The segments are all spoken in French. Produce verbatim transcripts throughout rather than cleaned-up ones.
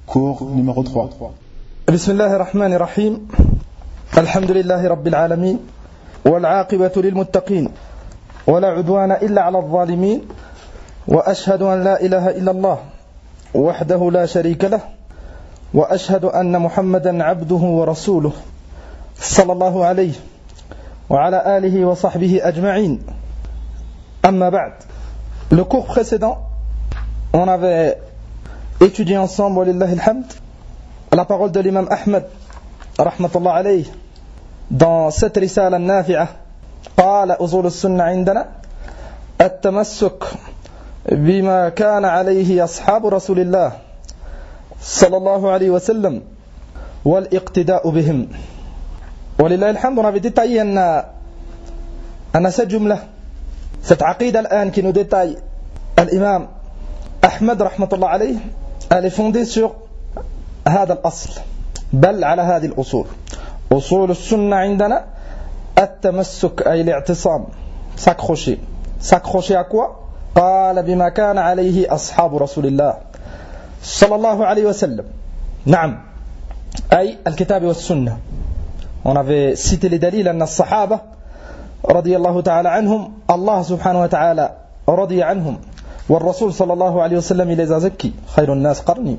Cours numéro trois. بسم الله الرحمن الرحيم الحمد لله رب العالمين والعاقبة للمتقين ولا عدوان إلا على الظالمين وأشهد أن لا إله إلا الله وحده لا شريك له وأشهد أن محمدا عبده ورسوله صلى الله عليه وعلى آله وصحبه أجمعين. أما بعد. Le cours précédent, on avait étudié ensemble, walillahi alhamd, la parole de l'imam Ahmed, rahmatullah alayhi, dans cette risale al-nafi'ah, قال أصول السنة عندنا التمسك بما كان عليه أصحاب رسول الله صلى الله عليه وسلم والاقتداء بهم. ولله الحمد, on avait détaillé أن أن cette jumla, cette aqida الآن qui nous détaille l'imam Ahmed rahmatullah alayhi, elle est fondée sur هذا الأصل بل على هذه الأصول. أصول السنة عندنا التمسك أي الاعتصام, s'accrocher. S'accrocher à quoi? قال بما كان عليه أصحاب رسول الله صلى الله عليه وسلم. نعم, أي الكتاب والسنة. On avait cité les dalils أن الصحابة رضي الله تعالى عنهم, الله سبحانه وتعالى رضي عنهم, والرسول صلى الله عليه وسلم إلى زكي خير الناس قرني.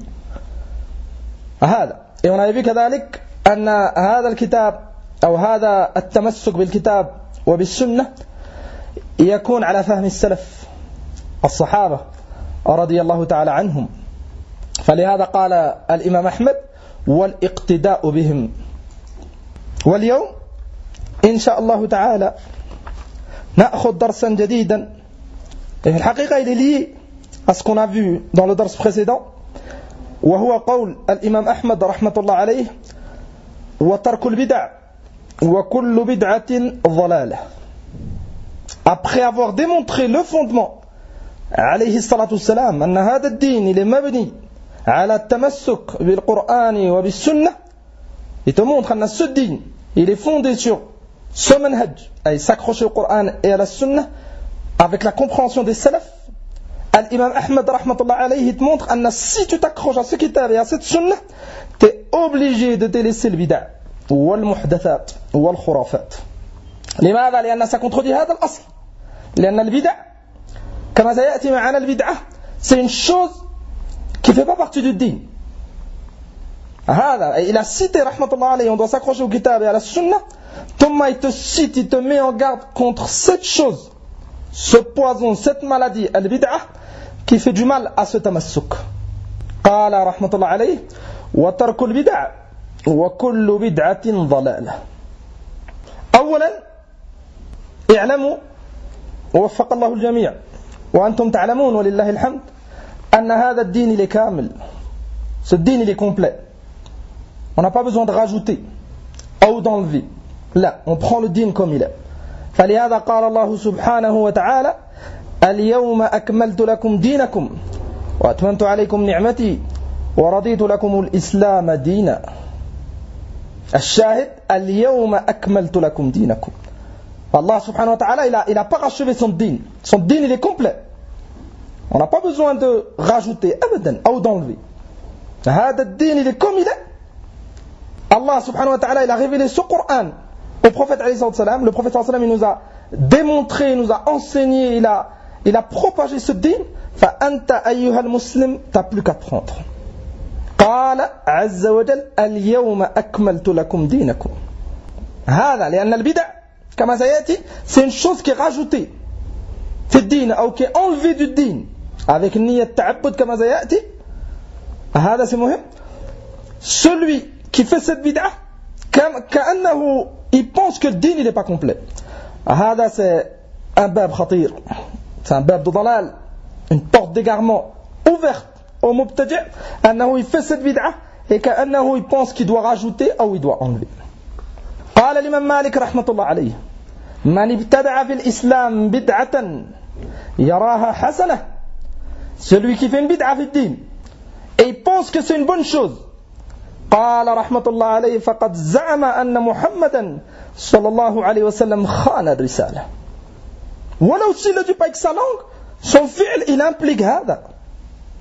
هذا. Et on avait vu كذلك أن هذا الكتاب أو هذا التمسك بالكتاب وبالسنة يكون على فهم السلف الصحابة رضي الله تعالى عنهم. فلهذا قال الإمام أحمد والاقتداء بهم. واليوم إن شاء الله تعالى نأخذ درسا جديدا. Et la haqiqa, il est lié à ce qu'on a vu dans le dars précédent. وهو قول الإمام أحمد رحمة الله عليه وترك البدع وكل بدعة ضلالة. Après avoir démontré le fondement عليه الصلاة والسلام أن هذا الدين il est مبني على التمسك بالقرآن وبالسنة, il te montre أن ce din il est fondé sur ce manhaj, et s'accrocher au Coran et à la Sunna avec la compréhension des salaf. L'imam Ahmed rahmatullah alayhi, il te montre que si tu t'accroches à ce kitab et à cette Sunna, tu es obligé de délaisser le bid'a wal muhdathat wal khurafat. لماذا؟ لأن ça contredit هذا الأصل. لأن البدع كما سيأتي معنا البدعة c'est une chose qui ne fait pas partie du din. هذا, il a cité rahmatullah alayhi, on doit s'accrocher au kitab et à la Sunna. Thomas, il te cite, il te met en garde contre cette chose, ce poison, cette maladie, al-bid'ah, qui fait du mal à ce tamassuk. قال رحمة الله عليه وترك البدع وكل بدعة ضلالة. أولا اعلموا ووفق الله الجميع وأنتم تعلمون ولله الحمد أن هذا الدين il est كامل. Ce din il est complet. On n'a pas besoin de rajouter ou d'enlever. Là, on prend le din comme il est. فلهذا قال الله سبحانه وتعالى اليوم أكملت لكم دينكم وأتممت عليكم نعمتي ورضيت لكم الإسلام دينا. الشاهد اليوم أكملت لكم دينكم. Allah subhanahu wa ta'ala il a, il a parachevé son din. Son din il est complet. On n'a pas besoin de rajouter abadan ou d'enlever. هذا الدين il est comme il est. Allah subhanahu wa ta'ala il a révélé ce Coran au prophète alayhi salam. Le prophète alayhi salam il nous a démontré, il nous a enseigné, il a, il a propagé ce din. فأنت أيها المسلم t'as plus qu'à prendre. قال عز وجل اليوم أكملت لكم دينكم. هذا لأن البدع كما سيأتي c'est une chose qui est rajoutée في الدين أو qui est enlevée du din avec نية تعبد كما سيأتي. هذا c'est مهم. Celui qui fait cette bid'ah كأنه il pense que le din il n'est pas complet. هذا c'est un bab khatir, c'est un bab de dalal, une porte d'égarement ouverte au mubtadi' أنه il fait cette bid'ah et كأنه il pense qu'il doit rajouter ou il doit enlever. قال الإمام مالك رحمة الله عليه من ابتدع في الإسلام بدعة يراها حسنة. Celui qui fait une bid'ah في الدين et il pense que c'est une bonne chose. قال رحمة الله عليه فقد زعم أن محمدا صلى الله عليه وسلم خان الرسالة. ولو s'il ne dit pas avec sa langue, son fi'l il implique هذا.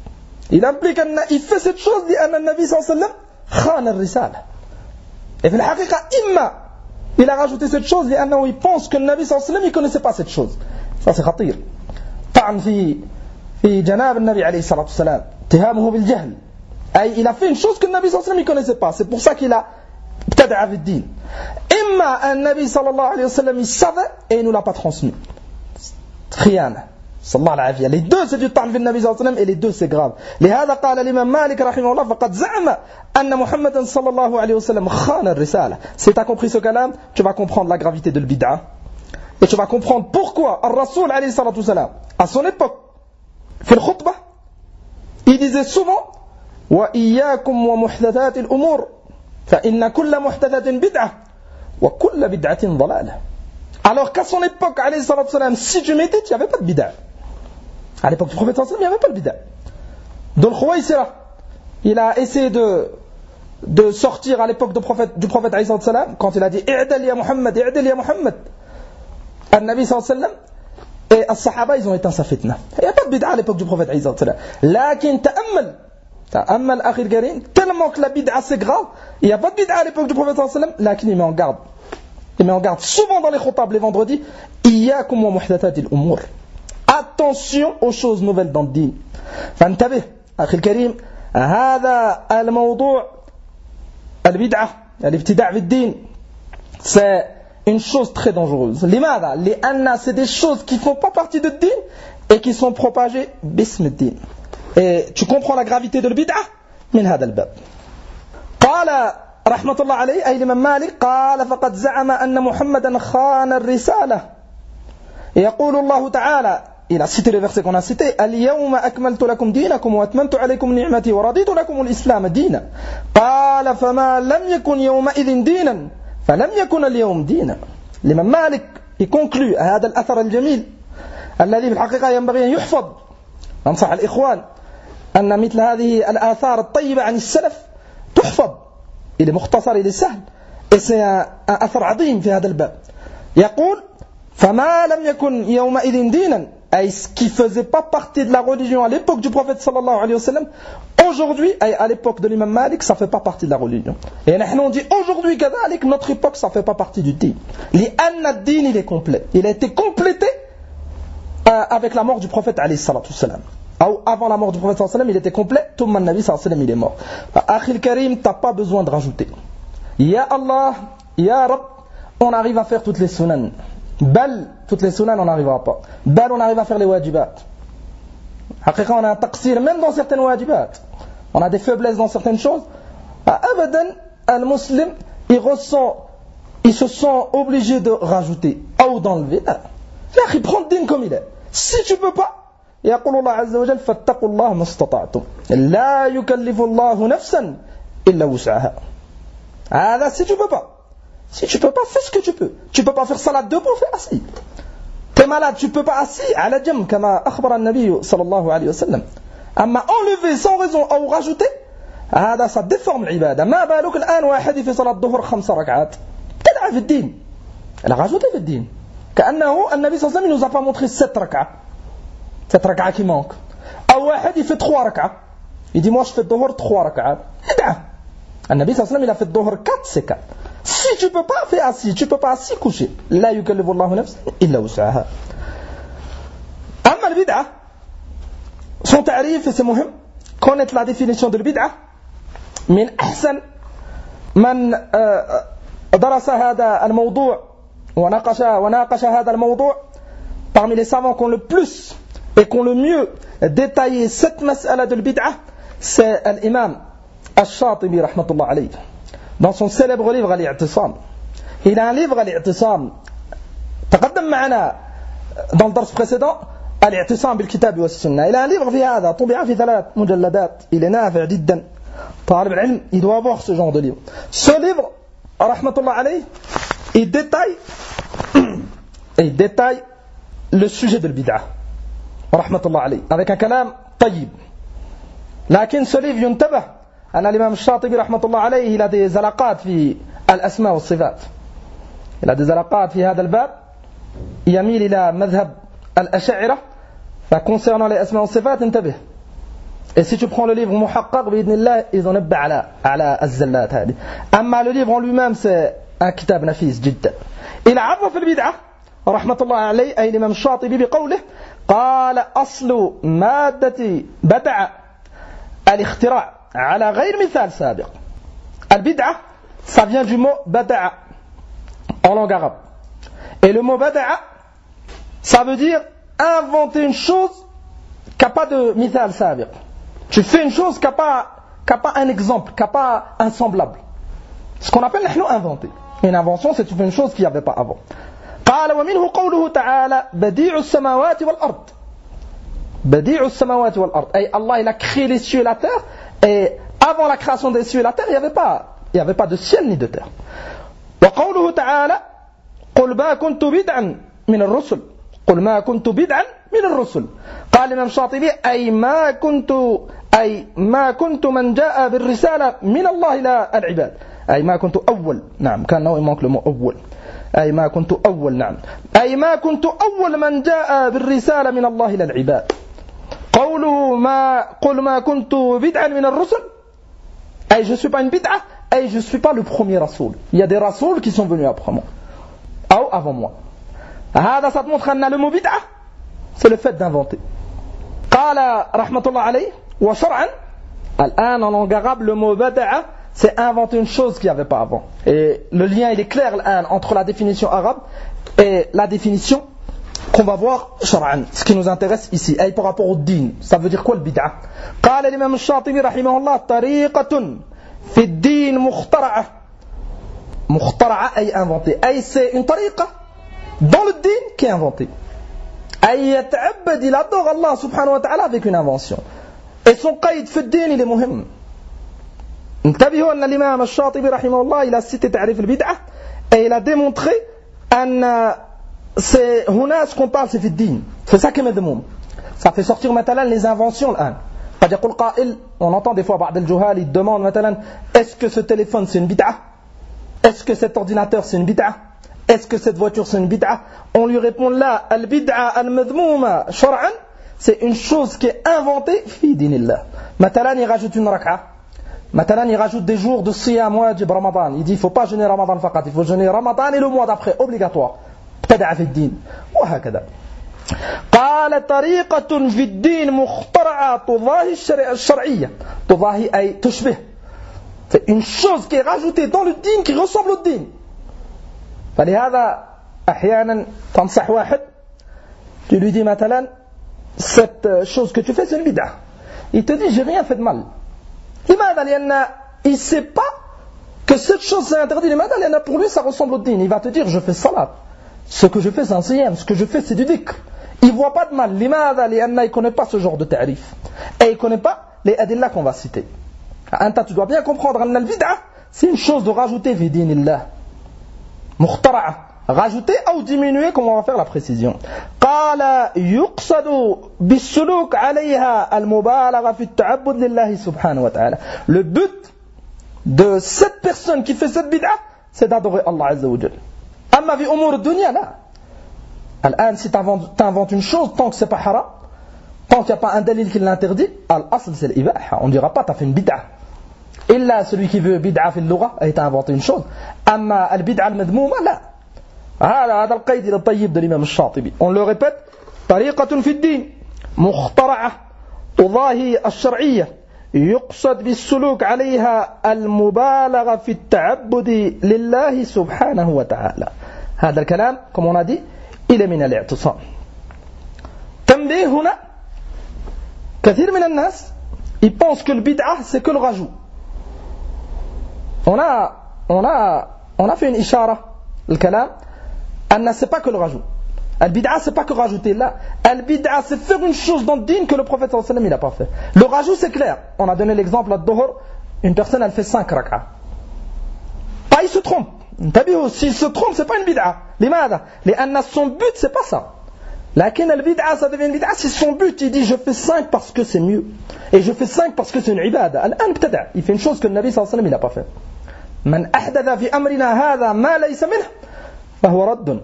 Il implique qu'il fait cette chose لأن النبي صلى الله عليه وسلم خان الرسالة. Et في الحقيقة إما il a rajouté cette chose لأنه il pense que le Nabi صلى الله عليه وسلم il connaissait pas cette chose. Ça c'est خطير. طعن في في جناب النبي عليه الصلاة والسلام. اتهامه بالجهل. أي il a fait une chose que le Nabi صلى الله عليه وسلم il connaissait pas. C'est pour ça qu'il a ابتدع في الدين. إما النبي صلى الله عليه وسلم il savait et il nous l'a pas transmis. خيانة. صلى الله العافية. Les deux c'est du طعن في النبي صلى الله عليه وسلم et les deux c'est grave. لهذا قال الإمام مالك رحمه الله فقد زعم أن محمد صلى الله عليه وسلم خان الرسالة. Si tu as compris ce kalam, tu vas comprendre la gravité de l'bid'a et tu vas comprendre pourquoi الرسول عليه الصلاة والسلام à son époque في الخطبة il disait souvent وإياكم ومحدثات الأمور فإن كل محدثة بدعة وكل بدعة ضلالة. Alors qu'à son époque عليه الصلاة والسلام si tu médites il n'y avait pas de bid'a. À l'époque du prophète sallallahu alayhi wa sallam, il n'y avait pas le bid'a. Dhul Khuwaysira, il a essayé de, de sortir à l'époque du prophète, du prophète alayhi sallam, quand il a dit I'dal ya Muhammad, I'dal ya Muhammad. Al-Nabi sallallahu alayhi wa sallam et as-Sahaba, ils ont éteint sa fitna. Il n'y a pas de bid'a à l'époque du prophète alayhi sallam. Lakin ta'ammal, ta'ammal akhil karim, tellement que la bid'a c'est grave, il n'y a pas de bid'a à l'époque du prophète sallallahu alayhi wa sallam, lakin il met en garde. Il met en garde souvent dans les khutab les vendredis, Iyyakum wa muhdathatil umur. Attention aux choses nouvelles dans le din. فانتبه أخي الكريم هذا الموضوع البدعة الابتداع في الدين c'est une chose très dangereuse. لماذا؟ لأن c'est des choses qui ne font pas partie du din et qui sont propagées باسم الدين. Et tu comprends la gravité de البدعة من هذا الباب. قال رحمة الله عليه أي الإمام مالك قال فقد زعم أن محمدا خان الرسالة. يقول الله تعالى il a cité le verset qu'on a cité اليوم أكملت لكم دينكم وأتممت عليكم نعمتي ورضيت لكم الإسلام دينا قال فما لم يكن يومئذ دينا فلم يكن اليوم دينا. الإمام مالك يكونكلو هذا الأثر الجميل الذي في الحقيقة ينبغي أن يحفظ. أنصح الإخوان أن مثل هذه الآثار الطيبة عن السلف تحفظ. il est مختصر il est سهل et c'est un, un أثر عظيم في هذا الباب. يقول فما لم يكن يومئذ دينا أي ce qui faisait pas partie de la religion à l'époque du prophète sallallahu alayhi wa sallam, aujourd'hui, à l'époque de l'imam Malik, ça fait pas partie de la religion. Et nous on dit aujourd'hui كذلك, notre époque, ça fait pas partie du din. لأن الدين il est complet. Il a été complété euh, avec la mort du prophète alayhi salatu salam. Avant la mort du prophète sallallahu alayhi wa sallam, il était complet. Tout le nabi sallallahu alayhi wa sallam, il est mort. Akhi al-Karim, t'as pas besoin de rajouter. Ya Allah, Ya Rab, on arrive à faire toutes les sunan. Bal, toutes les sunan on n'arrivera pas. Bal, on arrive à faire les wajibat. Haqiqa, on a un taqsir même dans certaines wajibat. On a des faiblesses dans certaines choses. Abadan, al muslim, il ressent, il se sent obligé de rajouter ou d'enlever. Il prend le din comme il est. Si tu peux pas, يقول الله عز وجل فاتقوا الله ما استطعتم لا يكلف الله نفسا إلا وسعها. هذا si tu peux pas. Si tu peux pas, fais ce que tu peux. Tu peux pas faire salat debout, fais assis. T'es malade, tu peux pas assis, على جنب كما أخبر النبي صلى الله عليه وسلم. أما enlever sans raison ou rajouter, هذا ça déforme العبادة. ما بالك الآن واحد في صلاة الظهر خمس ركعات. تدعى في الدين. Elle a rajouté في الدين. كأنه النبي صلى الله عليه وسلم nous a pas montré sept ركعات. sept ركعات qui manquent. أو واحد il fait trois ركعات. Il dit moi je fais الظهر trois ركعات. ادعى. النبي صلى الله عليه وسلم il a fait الظهر quatre, c'est quatre. Si tu peux pas, fais assis. Tu peux pas assis, coucher. لا يكلف الله نفسا إلا وسعها. أما البدعة, son تعريف et c'est مهم. Connaître la définition de البدعة. من أحسن من درس هذا الموضوع وناقش وناقش هذا الموضوع. Parmi les savants qui ont le plus et qui ont le mieux détaillé cette مسألة de البدعة, c'est l'imam Ash-Shatibi rahmatullah alayhi. Dans son célèbre livre Al-I'tisam. Il a un livre Al-I'tisam. تقدم معنا dans le dars précédent Al-I'tisam بالكتاب والسنة. Il a un livre في هذا طبع في ثلاث مجلدات. Il est نافع جدا. طالب العلم il doit avoir ce genre de livre. Ce livre rahmatullah alayhi, il détaille il détaille le sujet de l'bid'ah rahmatullah alayhi avec un kalam طيب. لكن ce livre ينتبه أن الإمام الشاطبي رحمة الله عليه il a des علاقات في الأسماء والصفات. il a des علاقات في هذا الباب يميل إلى مذهب الأشاعرة. فconcernant les أسماء والصفات انتبه. Et si tu prends le livre Muhaqqaq, bi'idhnillah, ils ont nabba ala ala az-zallat hadi. Amma le livre en lui-même, c'est un kitab nafis jiddan. Il a عرف البدعة رحمة الله عليه أي الإمام الشاطبي بقوله قال أصل مادة بدع الاختراع على غير مثال سابق. البدعة, ça vient du mot bada'a en langue arabe. Et le mot bada'a, ça veut dire inventer une chose qui n'a pas de mithal sabiq. Tu fais une chose qui n'a pas, qui n'a pas un exemple, qui n'a pas un semblable. Ce qu'on appelle nous inventer. Une invention, c'est tu fais une chose qu'il n'y avait pas avant. قال ومنه قوله تعالى بديع السماوات والأرض. بديع السماوات والأرض. أي Allah il a créé les cieux et la terre. Et avant la création des cieux et la terre, il n'y avait pas, il n'y avait pas de ciel ni de terre. وقوله تعالى قل ما كنت بدعا من الرسل. قل ما كنت بدعا من الرسل. قال الإمام الشاطبي أي ما كنت أي ما كنت من جاء بالرسالة من الله إلى العباد. أي ما كنت أول. نعم كان نوع manque le mot أول. أي ما كنت أول. نعم أي ما كنت أول من جاء بالرسالة من الله إلى العباد. قوله ما قل ما كنت بدعا من الرسل أي je suis pas une bid'a أي je suis pas le premier rasoul. Il y a des rasouls qui sont venus après moi ou avant moi. هذا ça te montre أن le mot bid'a c'est le fait d'inventer. قال رحمة الله عليه وشرعا الآن en langue arabe le mot bada'a c'est inventer une chose qu'il n'y avait pas avant. Et le lien il est clair الآن entre la définition arabe et la définition qu'on va voir shar'an, ce qui nous intéresse ici, et par rapport au din. Ça veut dire quoi le bid'a? قال الإمام الشاطبي رحمه الله طريقة في الدين مخترعة. مخترعة أي inventée. أي c'est une طريقة dans le din qui est inventée. أي يتعبد il adore Allah subhanahu wa ta'ala avec une invention. Et son قيد في الدين il est مهم. انتبهوا أن الإمام الشاطبي رحمه الله il a cité تعريف البدعة et il a démontré أن c'est هنا ce qu'on parle c'est في الدين. C'est ça qui est مذموم. Ça fait sortir مثلا les inventions الآن. قد يقول قائل, on entend des fois بعض الجهال ils demandent مثلا est-ce que ce téléphone c'est une bid'a? Est-ce que cet ordinateur c'est une bid'a? Est-ce que cette voiture c'est une bid'a? On lui répond là, al-bid'a al-madhmouma shar'an, c'est une chose qui est inventée fi dinillah. Matalan, il rajoute une rak'a. Matalan, il rajoute des jours de siyam wajib Ramadan. Il dit, il ne faut pas jeûner Ramadan faqat, il faut jeûner Ramadan et le mois d'après, obligatoire. Btada'a fi din. وهكذا. قال طريقة في الدين مخترعة تضاهي الشرعية. تضاهي أي تشبه. C'est une chose qui est rajoutée dans le din qui ressemble au din. فلهذا أحيانا تنصح واحد tu lui dis مثلا cette chose que tu fais c'est une bid'a. Il te dit j'ai rien fait de mal. لماذا؟ لأن il sait pas que cette chose c'est interdit. لماذا؟ لأن pour lui ça ressemble au din. Il va te dire je fais salat. Ce que je fais c'est un siyam. Ce que je fais c'est du dhikr. Il voit pas de mal. لماذا؟ لأن il connaît pas ce genre de ta'rif. Et il connaît pas les adilla qu'on va citer. Anta, tu dois bien comprendre أن البدعة c'est une chose de rajouter في دين الله. مخترعة. Rajouter ou diminuer comme on va faire la précision. قال يقصد بالسلوك عليها المبالغة في التعبد لله سبحانه وتعالى. Le but de cette personne qui fait cette bid'a c'est d'adorer Allah Azza wa Jal. أما في أمور الدنيا لا. الآن si tu inventes une chose tant que c'est pas haram, tant qu'il n'y a pas un dalil qui l'interdit, al-asl c'est l'ibaha. On ne dira pas tu as fait une bid'a. إلا celui qui veut bid'a في اللغة a inventé une chose. أما البدعة المذمومة لا. هذا هذا القيد الطيب de l'imam الشاطبي. On le répète طريقة في الدين مخترعة تضاهي الشرعية يقصد بالسلوك عليها المبالغة في التعبد لله سبحانه وتعالى. هذا الكلام comme on a dit il est من الاعتصام. تنبيه هنا كثير من الناس ils pensent que le bid'ah c'est que le rajout. On a, on a, on a fait une ishara, le kalam, Anna c'est pas que le rajout. Al-bid'a c'est pas que rajouter là. Al-bid'a c'est faire une chose dans le din que le prophète sallallahu alayhi wa sallam il a pas fait. Le rajout c'est clair. On a donné l'exemple à Dhuhr, une personne elle fait cinq rak'a. Pas il se trompe. S'il se trompe c'est pas une bid'a. Limada? L'anna son but c'est pas ça. Lakin al-bid'a ça devient une bid'a si son but il dit je fais cinq parce que c'est mieux. Et je fais cinq parce que c'est une ibada. Al-an btada. Il fait une chose que le Nabi sallallahu alayhi wa sallam il a pas fait. من أحدث في أمرنا هذا ما ليس منه فهو رد.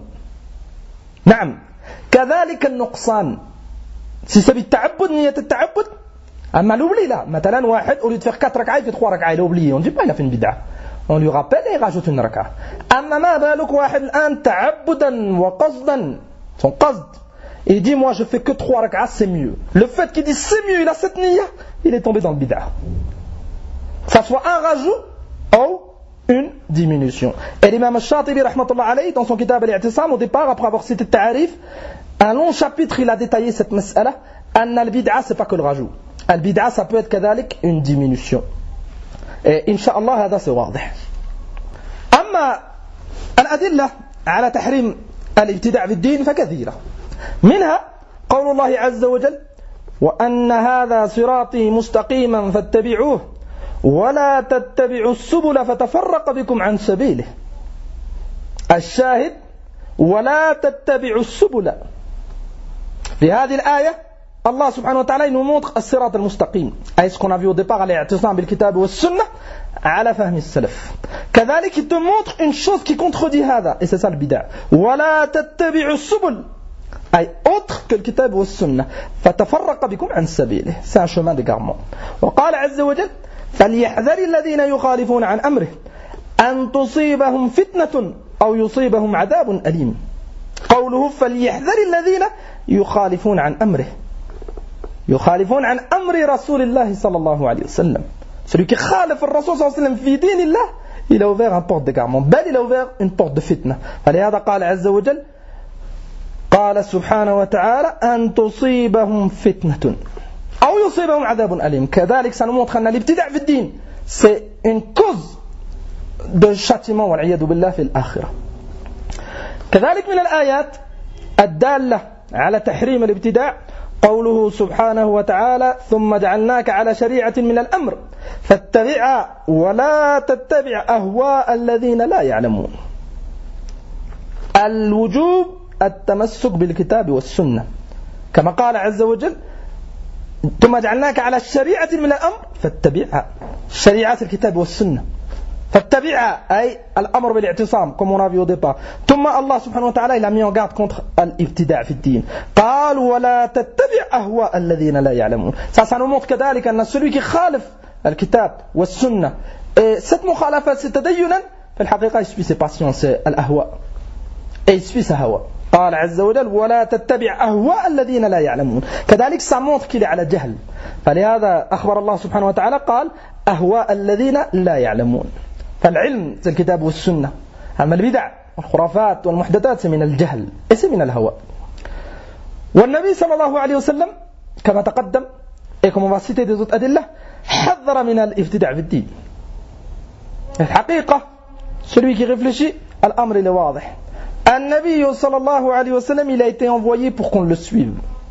نعم كذلك النقصان si c'est بالتعبد نية التعبد أما l'oubli là, مثلا واحد au lieu de faire quatre rak'ah, il fait trois rak'ah, il a oublié. On ne dit pas il a fait une bid'a. On lui rappelle et il rajoute une rak'ah. أما ما بالك واحد الآن تعبدا وقصدا, son qasd, il dit moi je fais que trois rak'ah, c'est mieux. Le fait qu'il dit c'est mieux, il a cette niya, il est tombé dans le bid'a. Ça soit un rajout ou une diminution. Et l'imam al-Shatibi rahmatullah alayhi dans son kitab al-i'tisam, au départ après avoir cité le ta'arif, un long chapitre il a détaillé cette mas'ala. أن البدعة c'est pas que le rajout. البدعة ça peut être كذلك une diminution. Et إن شاء الله هذا سواضح. أما الأدلة على تحريم الابتداع في الدين فكثيرة. منها قول الله عز وجل وأن هذا صراطي مستقيما فاتبعوه ولا تتبعوا السبل فتفرق بكم عن سبيله. الشاهد ولا تتبعوا السبل. في هذه الآية Allah subhanahu wa ta'ala il nous montre الصراط المستقيم أي ce qu'on a vu au départ à l'I'tisam بالكتاب والسنة على فهم السلف. كذلك il te montre une chose qui contredit هذا et c'est ça le bid'a. ولا تتبعوا السبل أي autre que le كتاب والسنة فتفرق بكم عن سبيله. C'est un chemin d'égarement. وقال عز وجل فليحذر الذين يخالفون عن أمره أن تصيبهم فتنة أو يصيبهم عذاب أليم. قوله فليحذر الذين يخالفون عن أمره. يخالفون عن أمر رسول الله صلى الله عليه وسلم. Celui qui خالف الرسول صلى الله عليه وسلم في دين الله, il a ouvert un porte d'égarement. بل il a ouvert une porte de fitna. فلهذا قال عز وجل قال سبحانه وتعالى أن تصيبهم فتنة أو يصيبهم عذاب أليم. كذلك ça nous montre أن الابتداع في الدين c'est une cause de châtiment والعياذ بالله في الآخرة. كذلك من الآيات الدالة على تحريم الابتداع قوله سبحانه وتعالى ثم جعلناك على شريعة من الأمر فاتبعها ولا تتبع أهواء الذين لا يعلمون. الوجوب التمسك بالكتاب والسنة كما قال عز وجل ثم جعلناك على شريعة من الأمر فاتبعها. شريعة الكتاب والسنة فاتبعها أي الأمر بالاعتصام comme on a vu au départ. ثم Allah subhanahu wa ta'ala il a mis en garde contre l'ibtida' في الدين. قال ولا تتبع أهواء الذين لا يعلمون. Ça ça nous montre كذلك أن celui qui خالف الكتاب والسنة et cette مخالفة c'est تدينا في الحقيقة il suit ses passions c'est الأهواء et il suit sa hawa. قال عز وجل ولا تتبع أهواء الذين لا يعلمون. كذلك ça montre qu'il est على جهل. فلهذا أخبر الله سبحانه وتعالى قال أهواء الذين لا يعلمون. فالعلم c'est الكتاب والسنة. أما البدع والخرافات والمحدثات من الجهل et c'est من الهوى. والنبي صلى الله عليه وسلم كما تقدم et comme on va citer des autres أدلة حذر من الابتداع في الدين. الحقيقة celui qui réfléchit الأمر il est واضح. النبي صلى الله عليه وسلم il a été envoyé pour qu'on le suive.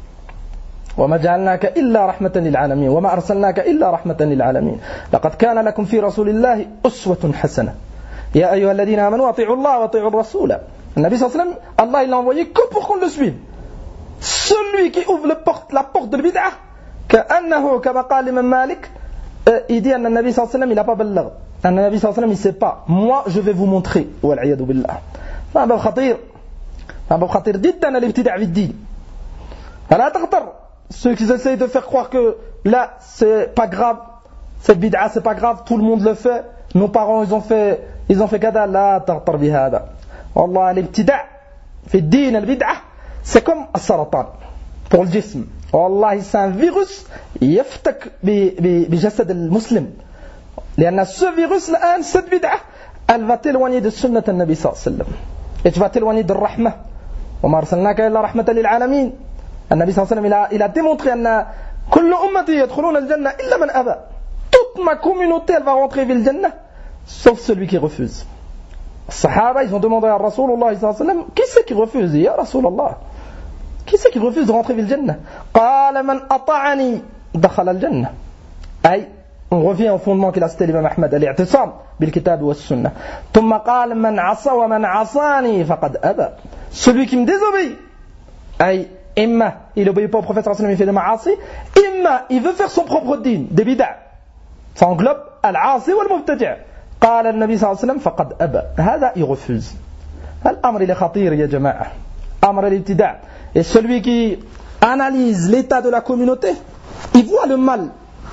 وما جعلناك إلا رحمة للعالمين وما أرسلناك إلا رحمة للعالمين لقد كان لكم في رسول الله أسوة حسنة يا أيها الذين آمنوا أطيعوا الله وأطيعوا الرسول. النبي صلى الله عليه وسلم Allah il l'a envoyé que pour qu'on le suive. Celui qui ouvre le porte, la porte de l'bid'ah كأنه كما قال الإمام مالك il dit أن النبي صلى الله عليه وسلم il n'a pas بلغ. أن النبي صلى الله عليه وسلم il sait pas. Moi je vais vous montrer والعياذ بالله. هذا باب خطير. هذا باب خطير جدا الابتداع في الدين. فلا تغتر ceux qui essayent de faire croire que là c'est pas grave, cette bid'a c'est pas grave, tout le monde le fait, nos parents ils ont fait ils ont fait kada, la تغتر بهذا. والله الابتداع في الدين البدعة c'est comme السرطان pour le jism. والله c'est un virus يفتك بجسد المسلم. لأن ce virus الآن cette bid'a elle va t'éloigner de sunnat النبي صلى الله عليه وسلم et tu vas t'éloigner de الرحمة. وما أرسلناك إلا رحمة للعالمين. النبي صلى الله عليه وسلم il a démontré أن كل أمتي يدخلون الجنة إلا من أبى. Toute ma communauté elle va rentrer dans le Jannah sauf celui qui refuse. الصحابة ils ont demandé à Rasulullah صلى الله عليه وسلم qui c'est qui refuse يا رسول الله qui c'est qui refuse de rentrer dans le Jannah. قال من أطاعني دخل الجنة. أي on revient au fondement qu'il a cité l'imam Ahmed الاعتصام بالكتاب والسنة. ثم قال من عصى ومن عصاني فقد أبى. Celui qui me désobéit أي إما il obéit pas au prophète sallallahu alayhi wa sallam, il fait des ma'asi, إما il veut faire son propre din, des bid'a. Ça englobe al-'asi wal-mubtadi'. قال النبي صلى الله عليه وسلم فقد أبى. هذا il refuse. الأمر il est خطير يا جماعة. أمر الابتداع. Et celui qui analyse l'état de la communauté, il voit le mal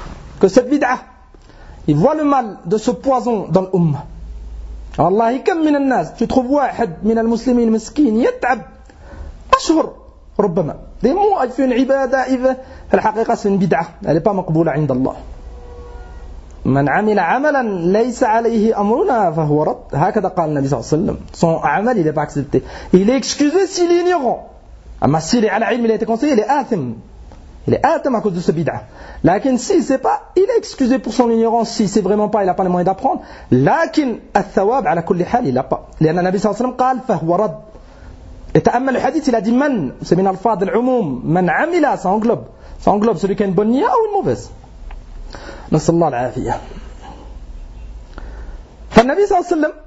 que cette bid'a, il voit le mal de ce poison dans l'umma. والله كم من الناس tu trouves واحد من المسلمين مسكين يتعب أشهر ربما des mois في une عبادة إذا الحقيقة c'est une bid'a elle n'est pas مقبولة عند الله من عمل عملا ليس عليه أمرنا فهو رد هكذا قال النبي صلى الله عليه وسلم son عمل il n'est pas accepté il est excusé s'il est ignorant أما s'il est على علم il a été conseillé il est آثم il est آثم à cause de ce bid'a. Lakin si c'est pas, il est excusé pour son ignorance. Si c'est vraiment pas, il n'a pas les moyens d'apprendre. Lakin الثواب على كل حال il n'a pas. لأن النبي صلى الله عليه وسلم قال فهو رد. Et تأمل الحديث il a dit من c'est من الفاظ العموم من عمل ça englobe ça englobe celui qui a une bonne nia ou une mauvaise. نسأل الله العافية. فالنبي صلى الله عليه وسلم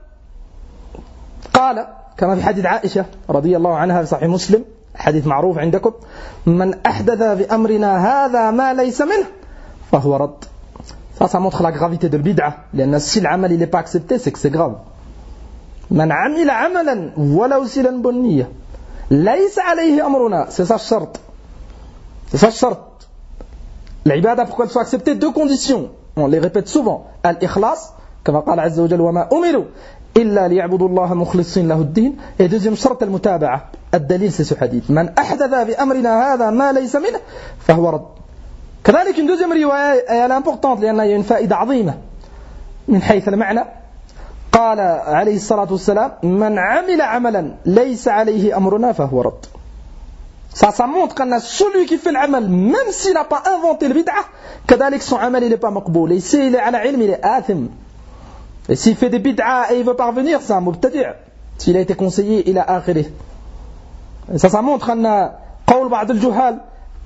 قال كما في حديث عائشة رضي الله عنها في صحيح مسلم حديث معروف عندكم من أحدث بأمرنا هذا ما ليس منه فهو رد. Ça, ça montre la gravité de l'bid'a. لأن si العمل il n'est pas accepté, c'est que c'est grave. من عمل عملا ولو سلا بنية ليس عليه أمرنا. C'est ça le شرط. C'est ça le شرط. العبادة pour qu'elle soit acceptée, deux conditions. On les répète souvent. الإخلاص كما قال عز وجل وما أمروا إلا ليعبدوا الله مخلصين له الدين. Et deuxième شرط المتابعة. الدليل c'est ce hadith. من أحدث بأمرنا هذا ما ليس منه فهو رد. كذلك une deuxième رواية elle est importante لأنها une فائدة عظيمة من حيث المعنى. قال عليه الصلاة والسلام من عمل عملا ليس عليه أمرنا فهو رد. Ça, ça montre que celui qui fait l'amal, même s'il n'a pas inventé le bid'a, كذلك son amal il n'est pas مقبول. Et s'il est على علم il est آثم. Et s'il fait des bid'a et il veut parvenir, c'est un mubtadi'. S'il a été conseillé, il a akhiré. Et ça, ça montre أن قول بعض الجهال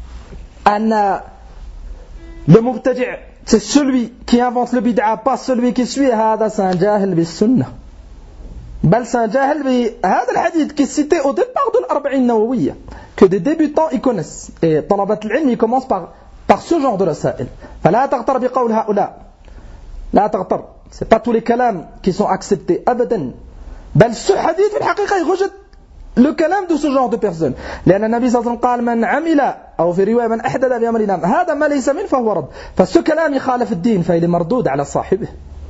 أن le mubtadi' c'est celui qui invente le bid'a, pas celui qui suit. هذا c'est un jahil بالسنة. بل c'est un jahil بهذا الحديث qui est cité au départ de l'Arba'in Nawawiya, que des débutants ils connaissent. Et طلبة العلم ils commencent par, par ce genre de رسائل. فلا تغتر بقول هؤلاء. لا تغتر. C'est pas tous les kalams qui sont acceptés. أبدا. بل ce hadith في الحقيقة il rejette le kalam de ce genre de personnes. لأن النبي صلى الله عليه وسلم قال من عمل أو في رواية من أحدث بأمرنا هذا ما ليس منه فهو رد. فce كلام يخالف الدين فإلى مردود على صاحبه.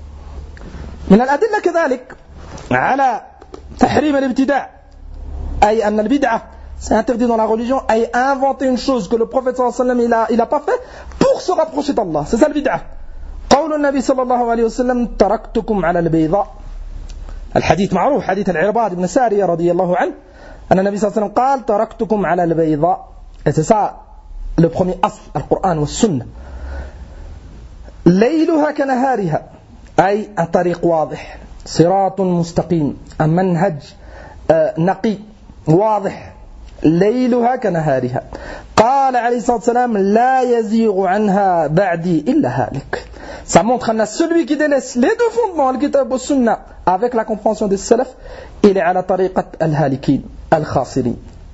من الأدلة كذلك على تحريم الابتداع أي أن البدعة c'est interdit dans la religion أي inventer une chose que le prophète صلى الله عليه وسلم il a, il a pas fait pour se rapprocher d'Allah. C'est ça le bid'ah. قول النبي صلى الله عليه وسلم تركتكم على البيضاء. الحديث معروف حديث العرباض بن سارية رضي الله عنه أن النبي صلى الله عليه وسلم قال تركتكم على البيضاء. Et c'est ça le premier asl, القرآن والسنة. ليلها كنهارها أي un طريق واضح صراط مستقيم un منهج نقي واضح ليلها كنهارها. قال عليه الصلاة والسلام لا يزيغ عنها بعدي إلا هالك. Ça montre que celui qui délaisse les deux fondements, le kitab et le sunna, avec la compréhension des salaf, il est à la tariqat al-halikin, al-khasirin.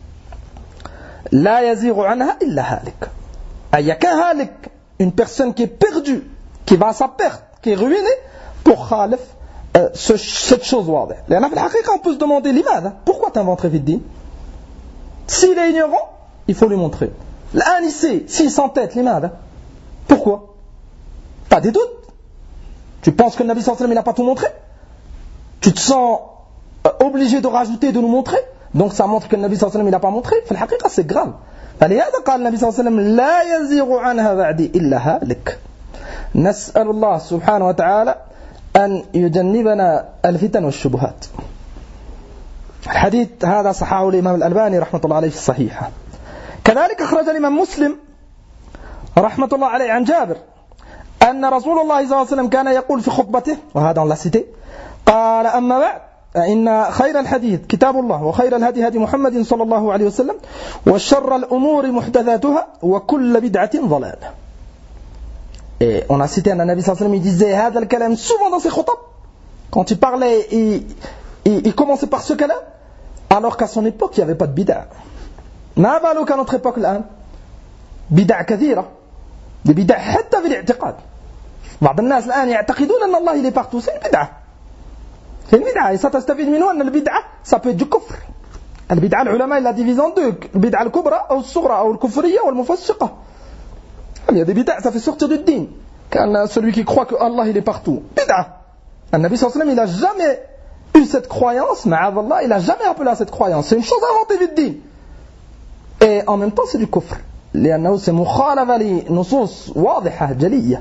La yazighu anha illa halik. Il n'y a qu'un halik, une personne qui est perdue, qui va à sa perte, qui est ruinée, pour khalif euh, ce, cette chose wadih. Dans la haqiqa, on peut se demander l'imad, pourquoi t'inventerais vite dit? S'il est ignorant, il faut lui montrer. L'un il sait, s'il s'entête, l'imad, pourquoi? T'as des doutes? Tu penses que le Nabi sallallahu alayhi wa sallam il n'a pas tout montré? Tu te sens euh, obligé de rajouter, de nous montrer? Donc ça montre que le Nabi sallallahu alayhi wa sallam il n'a pas montré. في الحقيقة c'est grave. فلهذا قال النبي صلى الله عليه وسلم لا يزيغ عنها بعدي إلا هالك. نسأل الله سبحانه وتعالى أن يجنبنا الفتن والشبهات. الحديث هذا صححه الإمام الألباني رحمة الله عليه في الصحيحة. كذلك أخرج الإمام مسلم رحمة الله عليه عن جابر أن رسول الله صلى الله عليه وسلم كان يقول في خطبته وهذا on l'a cité قال أما بعد إن خير الحديث كتاب الله وخير الهدي هدي محمد صلى الله عليه وسلم وشر الأمور محدثاتها وكل بدعة ضلالة. Et on a cité un Nabi sallallahu alayhi wa sallam, il disait هذا الكلام souvent dans ses khutab. Quand il parlait, il, il, il commençait par ce kalam, alors qu'à son époque il n'y avait pas de bid'a. ما بالك à notre époque الآن بدع كثيرة. des bid'a حتى في الاعتقاد. بعض الناس الآن يعتقدون أن الله il est partout. C'est une bid'a. C'est une bid'a. Et ça تستفيد منه أن البدعة ça peut être du kufr. البدعة العلماء la divisent en deux. البدعة الكبرى أو الصغرى أو الكفرية والمفسقة. Il y a des bid'a ça fait sortir du din. celui qui croit que Allah il est partout. Bid'a. Le Nabi sallallahu alayhi wa sallam, il n'a jamais eu cette croyance, ma'adallah, il n'a jamais appelé à cette croyance. C'est une chose inventée vite dit. Et en même temps, c'est du kufr. لأنه c'est مخالفة لنصوص واضحة جلية.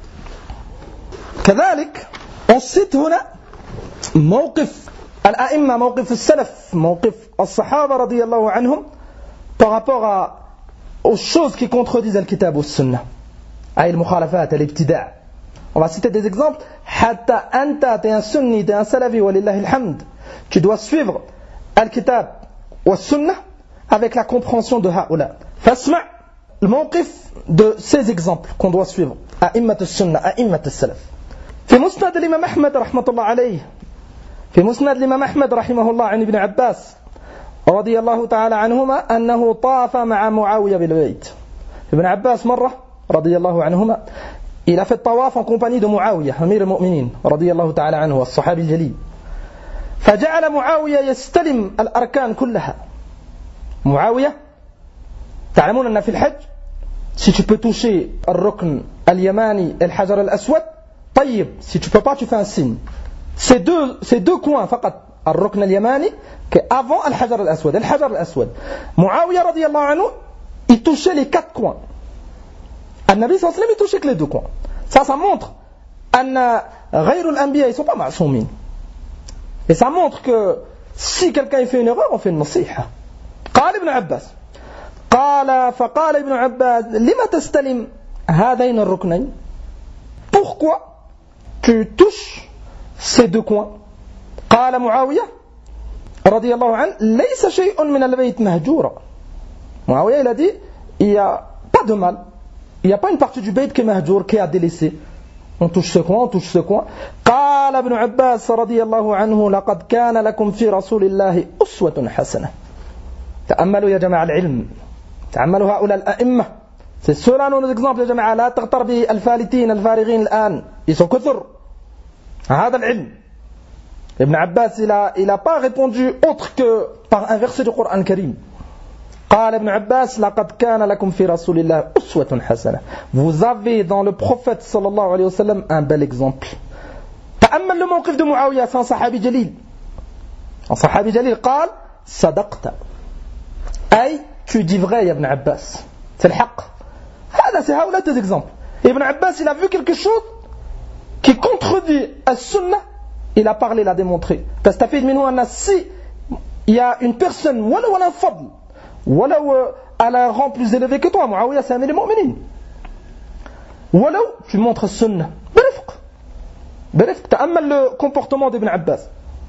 كذلك on cite هنا موقف الأئمة, موقف السلف, موقف الصحابة رضي الله عنهم par rapport à, aux choses qui contredisent le kitab ou sunna. أي المخالفات, الابتداع. On va citer des exemples. حتى أنت t'es un sunni, t'es un salafi, ولله الحمد. Tu dois suivre le kitab ou sunna avec la compréhension de هؤلاء. فاسمع الموقف de ces exemples qu'on doit suivre. أئمة السنة, أئمة السلف. في مسند الإمام أحمد رحمة الله عليه, في مسند الإمام أحمد رحمه الله عن ابن عباس رضي الله تعالى عنهما أنه طاف مع معاوية بالبيت. ابن عباس مرة رضي الله عنهما il a fait طواف en compagnie de معاوية أمير المؤمنين رضي الله تعالى عنه الصحابي الجليل. فجعل معاوية يستلم الأركان كلها. معاوية تعلمون أن في الحج si tu peux toucher الركن اليماني الحجر الأسود طيب, si tu peux pas tu fais un signe. C'est deux, c'est deux coins فقط الركن اليماني avant الحجر الأسود. الحجر الأسود معاوية رضي الله عنه il touchait les quatre coins. النبي صلى الله عليه وسلم il touchait que les deux coins. Ça, ça montre أن غير الأنبياء ils sont pas معصومين. Et ça montre que si quelqu'un fait une erreur on fait une نصيحة. قال ابن عباس قال فقال ابن عباس لما تستلم هذين الركنين. Pourquoi tu touches ces deux coins. قال معاوية رضي الله عنه ليس شيء من البيت مهجورا. معاوية il a dit il n'y a pas de mal, il n'y a pas une partie du bayt qui est mahjour, qui est à délaisser. On touche ce coin, on touche ce coin. قال ابن عباس رضي الله عنه لقد كان لكم في رسول الله أسوة حسنة. تأملوا يا جماعة العلم, تأملوا هؤلاء الأئمة. C'est cela nos exemples يا جماعة. لا تغتر بالفالتين الفارغين الآن, ils sont كثر. هذا العلم. Ibn Abbas il a, il a pas répondu autre que par un verset du Coran Karim. قال ابن عباس لقد كان لكم في رسول الله أسوة حسنة. Vous avez dans le prophète صلى الله عليه وسلم un bel exemple. تأمل le موقف de معاوية, c'est un صحابي جليل. Un صحابي جليل قال صدقت, أي tu dis vrai يا ابن عباس, c'est le حق. هذا c'est هؤلاء deux exemples. Ibn Abbas il a vu quelque chose qui contredit السنة, il a parlé, il a démontré. تستفيد منه أن si il y a une personne ولو ولا فضل ولو à un rang plus élevé que toi, Muawiyah c'est un des mu'minin, ولو tu montres السنة برفق برفق. تأمل le comportement d'Ibn Abbas.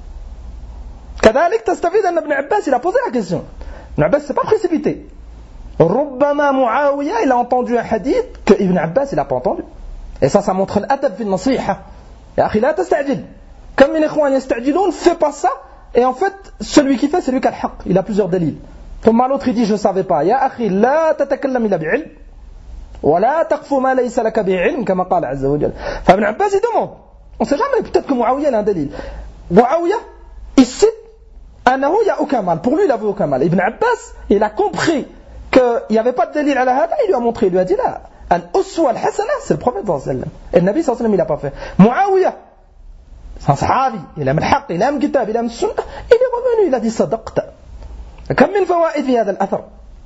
كذلك تستفيد أن ابن عباس il a posé la question. Ibn Abbas s'est pas précipité. ربما معاوية il a entendu un hadith que Ibn Abbas il a pas entendu. Et ça, ça montre l'adab في النصيحة. يا أخي لا تستعجل. Comme من إخوان يستعجلون, fais pas ça. Et en fait, celui qui fait, c'est lui qui a le haq. Il a plusieurs délits. ثم l'autre il dit je ne savais pas. يا أخي لا تتكلم إلا بعلم ولا تقف ما ليس لك به علم كما قال عز وجل. فابن Abbas il demande. On ne sait jamais, peut-être que Muawiyah a un délit. Muawiyah, il cite أنه il n'y a aucun mal. Pour lui, il n'avait aucun mal. Ibn Abbas, il a compris qu'il n'y avait pas de délit à la hada, il lui a montré, il lui a dit là, al-uswa al-hasana, c'est le prophète sallallahu alayhi wa sallam. Et le Nabi sallallahu alayhi wa sallam, il n'a pas fait. Muawiyah, c'est un sahabi, il aime le haqq, il aime le kitab, il aime le sunnah, il est revenu, il a dit sadaqta. كم من فوائد في هذا الأثر.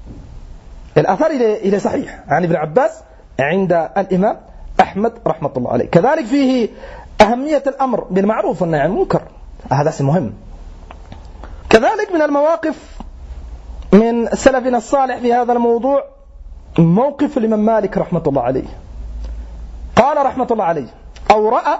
الأثر إلى صحيح عن ابن عباس عند الإمام أحمد رحمة الله عليه. كذلك فيه أهمية الأمر بالمعروف والنهي عن المنكر, هذا مهم. كذلك من المواقف من سلفنا الصالح في هذا الموضوع موقف الإمام مالك رحمة الله عليه. قال رحمة الله عليه أو رأى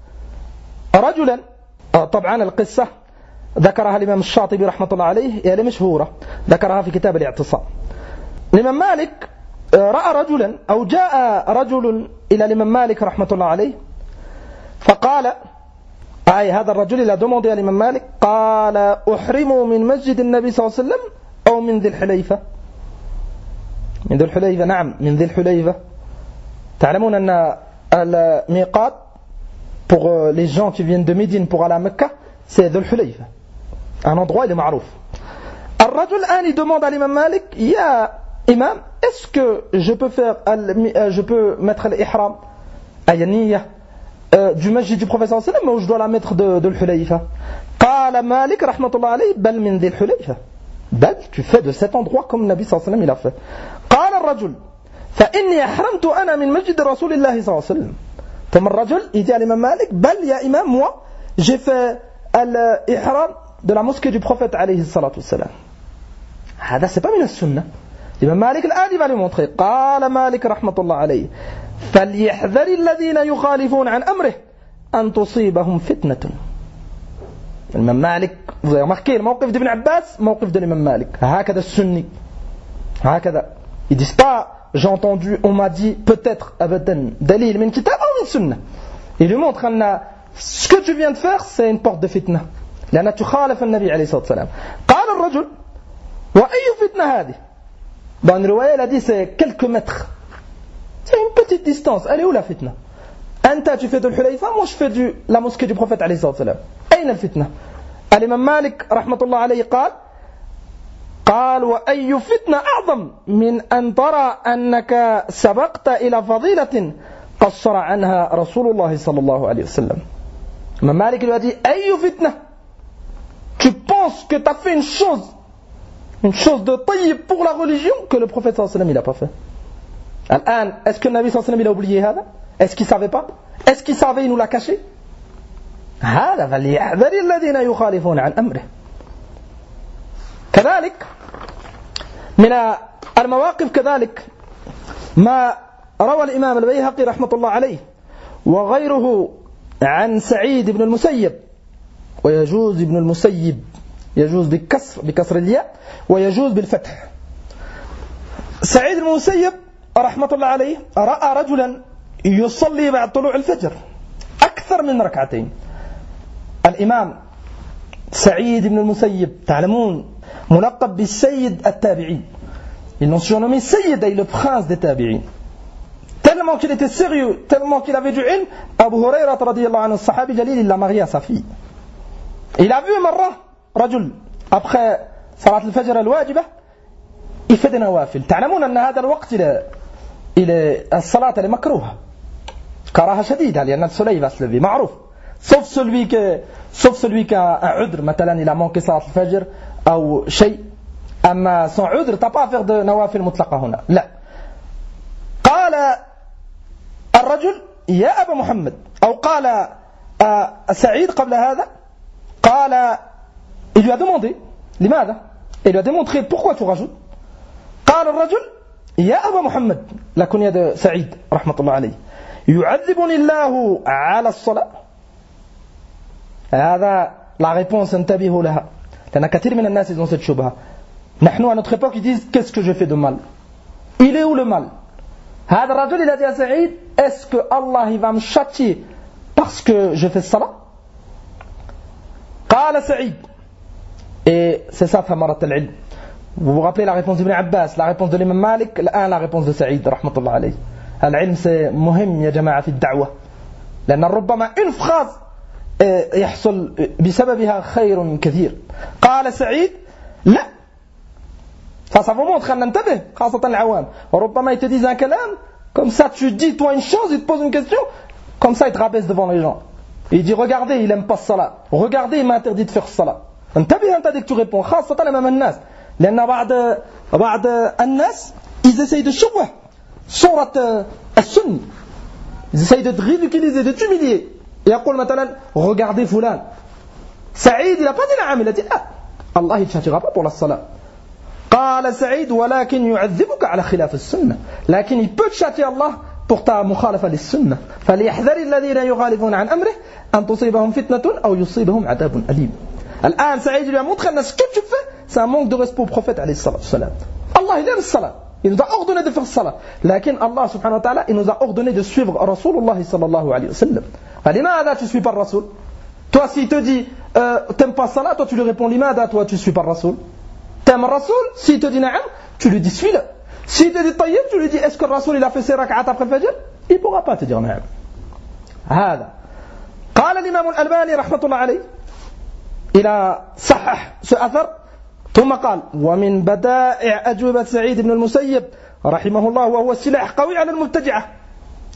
رجلا, طبعا القصة ذكرها الإمام الشاطبي رحمة الله عليه, هي مشهورة, ذكرها في كتاب الاعتصام. الإمام مالك رأى رجلا أو جاء رجل إلى الإمام مالك رحمة الله عليه فقال, أي هذا الرجل إلى demandé à الإمام مالك, قال أحرم من مسجد النبي صلى الله عليه وسلم أو من ذي الحليفة. من ذي الحليفة, نعم من ذي الحليفة. تعلمون أن الميقات pour les gens qui viennent de Médine pour aller à Mecca, c'est ذو الحليفة, un endroit il est معروف. الرجل الآن il demande à l'imam Malik, يا imam, est-ce que je peux faire je peux mettre l'ihram Ayaniya euh, du masjid du prophète sallallahu alayhi wa sallam, ou je dois la mettre de, de l'Hulayfa? Qala Malik rahmatullah alayhi, bal min dhil Hulayfa. Bal, tu fais de cet endroit comme Nabi sallallahu alayhi wa sallam il a fait. Qala al-rajul, fa inni ahramtu ana min masjid Rasulillahi sallallahu alayhi wa sallam. Comme al-rajul, il dit à l'imam Malik, bal ya imam, moi, j'ai fait al-ihram de la mosquée du prophète alayhi salatu wa sallam. هذا c'est pas min as-sunnah. L'imam Malik al-an il va lui montrer. Qala Malik rahmatullah alayhi, فليحذر الذين يخالفون عن أمره أن تصيبهم فتنة. الإمام مالك, vous avez remarqué le موقف d'Ibn Abbas, موقف de l'imam Malik. هكذا السني, هكذا. Ils disent pas, j'ai entendu, on m'a dit, peut-être, abadan, dalil min kitab ou min sunnah. Il lui montre que ce que tu viens de faire, c'est une porte de fitna. لأن تخالف النبي عليه الصلاة والسلام. قال الرجل, وأي فتنة هذه؟ Dans une riwaya, il a dit, c'est quelques mètres. C'est une petite distance. Elle est où la fitna? Anta tu fais de l'Hulayfa, moi je fais de la mosquée du prophète alayhi salam. أين الفتنة? الإمام مالك رحمة الله عليه قال قال وأي فتنة أعظم من أن ترى أنك سبقت إلى فضيلة قصر عنها رسول الله صلى الله عليه وسلم. الإمام مالك lui a dit أي فتنة? Tu penses que tu as fait une chose, une chose de tayyib pour la religion que le prophète sallallahu alayhi wa sallam il n'a pas fait. الآن, est-ce que le Nabi sallallahu alayhi wa sallam il a oublié هذا? Est-ce qu'il ne savait pas? Est-ce qu'il savait, il nous l'a caché? هذا فليحذر الذين يخالفون عن أمره. كذلك من المواقف كذلك ما روى الإمام البيهقي رحمة الله عليه وغيره عن سعيد بن المسيب, ويجوز ابن المسيب, يجوز بكسر بكسر الياء ويجوز بالفتح. سعيد بن المسيب رحمة الله عليه رأى رجلا يصلي بعد طلوع الفجر أكثر من ركعتين. الإمام سعيد بن المسيب, تعلمون, ملقب بالسيد التابعين. Ils l'ont surnommé Sayyid, le prince des tabi'in. Tellement qu'il était sérieux, tellement qu'il avait du ilm, Abu Huraira radiyallahu anhu, sahabi jalil, il l'a marié à sa fille. Il a vu marra, rajul, après salat al-fajr al-wajibah, il fait des nawafil. تعلمون أن هذا الوقت إلى الصلاة elle est makruha. كراهة شديدة لأن الsoleil va se lever, معروف. Sauf celui que, sauf celui qui a un udr, مثلا il a manqué salat al-fajr ou شيء. أما son udr, t'as pas à faire de nawafil مطلقة هنا. لا. قال الرجل يا أبا محمد, أو قال سعيد قبل هذا, قال, il lui a demandé, لماذا? Il lui a démontré pourquoi tu rajoutes. قال الرجل يا أبا محمد, la kunya de Saïd رحمة الله عليه, يعذبني الله على الصلاة. هذا la réponse انتبهوا لها, لأن كثير من الناس ils ont cette شبهة. نحن à notre époque ils disent qu'est-ce que je fais de mal? Il est où le mal? هذا الرجل il a dit à Saïd, est-ce que Allah il va me châtier parce que je fais salat? قال سعيد, et c'est ça ثمرة العلم. Vous vous rappelez la réponse d'Ibn Abbas, la réponse de l'imam Malik, l'un la réponse de Saïd rahmatullah alayhi. العلم c'est مهم يا جماعة في الدعوة, لأن ربما une phrase يحصل بسببها خير كثير. قال سعيد لا, ça ça vous montre أن ننتبه خاصة العوام. وربما ils te disent un كلام comme ça, tu dis toi une chose, il te pose une question, comme ça il te rabaisse devant les gens. Il dit regardez, il aime pas salat, regardez, il m'a interdit de faire salat. انتبه أنت dès que tu réponds, خاصة أمام الناس, لأن بعض بعض الناس ils essayent de شوه صورة السنة, ils essayent de te ridiculiser, de t'humilier. يقول مثلا regardez فلان. سعيد il a pas dit نعم, il a dit لا, Allah il châtiera pas pour la salat. قال سعيد ولكن يعذبك على خلاف السنة, لكن il peut te châtier Allah pour ta مخالفة للسنة. فليحذر الذين يخالفون عن أمره أن تصيبهم فتنة أو يصيبهم عذاب أليم. الآن سعيد lui a montré que ce que tu fais c'est un manque de respect au prophète alayhi salam. Allah il aime le salat, il nous a ordonné de faire le salat, lakin Allah subhanahu wa ta'ala il nous a ordonné de suivre Rasulullah sallallahu alayhi wa sallam. فلماذا tu suis pas le Rasul? Toi s'il te dit euh, t'aimes pas le salat, toi tu lui réponds لماذا toi tu suis pas le Rasul? T'aimes le Rasul? S'il te dit na'am, tu lui dis suis-le. S'il te dit tayyib, tu lui dis est-ce que le Rasul il a fait ses rak'at après le fajr? Il pourra pas te dire na'am. هذا قال الإمام الألباني رحمة الله عليه, il a صحح ce أثر, ثم قال ومن بدائع أجوبة سعيد بن المسيب رحمه الله وهو سلاح قوي على المبتدعة.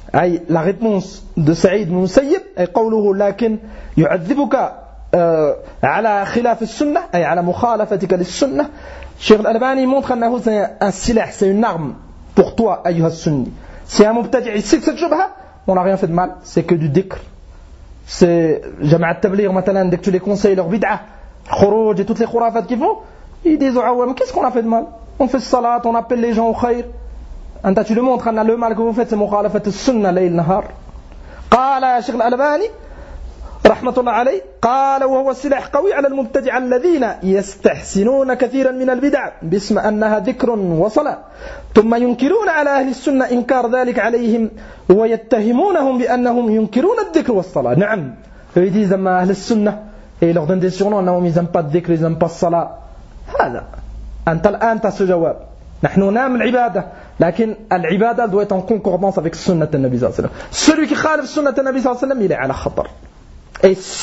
أي la réponse de Saïd ibn Musayyib أي قوله لكن يعذبك على خلاف السنة أي على مخالفتك للسنة. Cheikh Al-Albani montre أنه c'est un silah, c'est une arme pour toi أيها السني. Si un mubtadi' il cite cette shubha, on n'a rien fait de mal, c'est que du dhikr. C'est Jama'a Tabligh مثلا, dès que tu les conseilles leur bid'ah, khuruj et toutes les khurafat qu'ils font, ils disent aux awam, qu'est-ce qu'on a fait de mal? On fait salat, on appelle les gens au khayr. Anta tu le montres, le mal que vous faites c'est mukhalafat as-sunnah layl nahar. قال Cheikh Al-Albani رحمة الله عليه قال وهو سلاح قوي على المبتدع الذين يستحسنون كثيرا من البدع باسم أنها ذكر وصلاة ثم ينكرون على أهل السنة إنكار ذلك عليهم ويتهمونهم بأنهم ينكرون الذكر والصلاة. نعم, ils disent أما أهل السنة et leur donnent des surnoms أنهم ils n'aiment pas le dhikr, ils n'aiment pas الصلاة. هذا أنت الآن تأس جواب. نحن نعمل العبادة لكن العبادة doit être en concordance avec سنة النبي صلى الله عليه وسلم. Celui qui خالف سنة النبي صلى الله عليه وسلم il est على خطر. Et si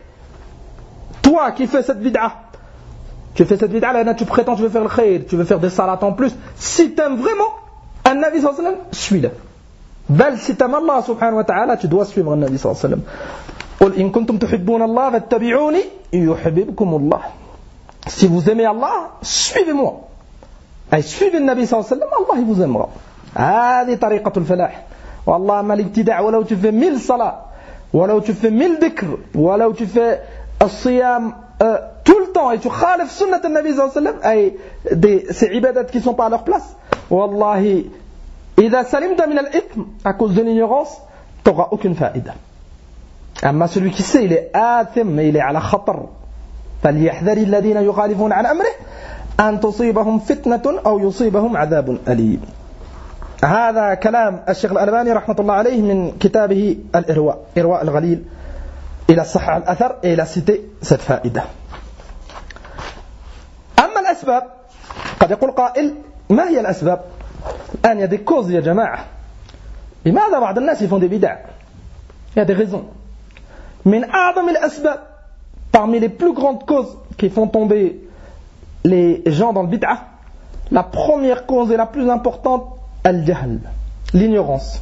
toi qui fais cette bid'a, tu fais cette bid'a, là tu prétends tu veux faire le khayr, tu veux faire des salats en plus, si tu aimes vraiment un Nabi sallallahu alayhi wa sallam, suis-le. Bel si tu aimes Allah subhanahu wa ta'ala, tu dois suivre un Nabi sallallahu alayhi wa sallam. Qul in kuntum tuhibbuna Allah fattabi'uni yuhibbukum Allah. Si vous aimez Allah, suivez-moi. Et suivez le Nabi sallallahu alayhi wa sallam, Allah il vous aimera. هذه طريقة الفلاح. والله ما الابتداع ولو tu fais mille salats. ولو tu fais mille dhikr, ولو tu fais الصيام euh, tout le temps et tu khalif sunnat al-Nabi sallallahu alayhi wa sallam et des, ces ibadat qui sont pas à leur place, wallahi إذا سلمت من الإثم à cause de l'ignorance tu n'auras aucune faïda. أما celui qui sait il est آثم mais il est على خطر. فليحذر الذين يخالفون عن أمره أن تصيبهم فتنة أو يصيبهم عذاب أليم. هذا كلام الشيخ الألباني رحمة الله عليه من كتابه الإرواء إرواء الغليل إلى الصحة الأثر إلى citer cette فائدة. أما الأسباب قد يقول قائل ما هي الأسباب؟ الآن il y a des causes يا جماعة. لماذا بعض الناس يفون des bid'a? Il y a des raisons. من أعظم الأسباب, parmi les plus grandes causes qui font tomber les gens dans le bid'a, la première cause et la plus importante, الجهل, l'ignorance.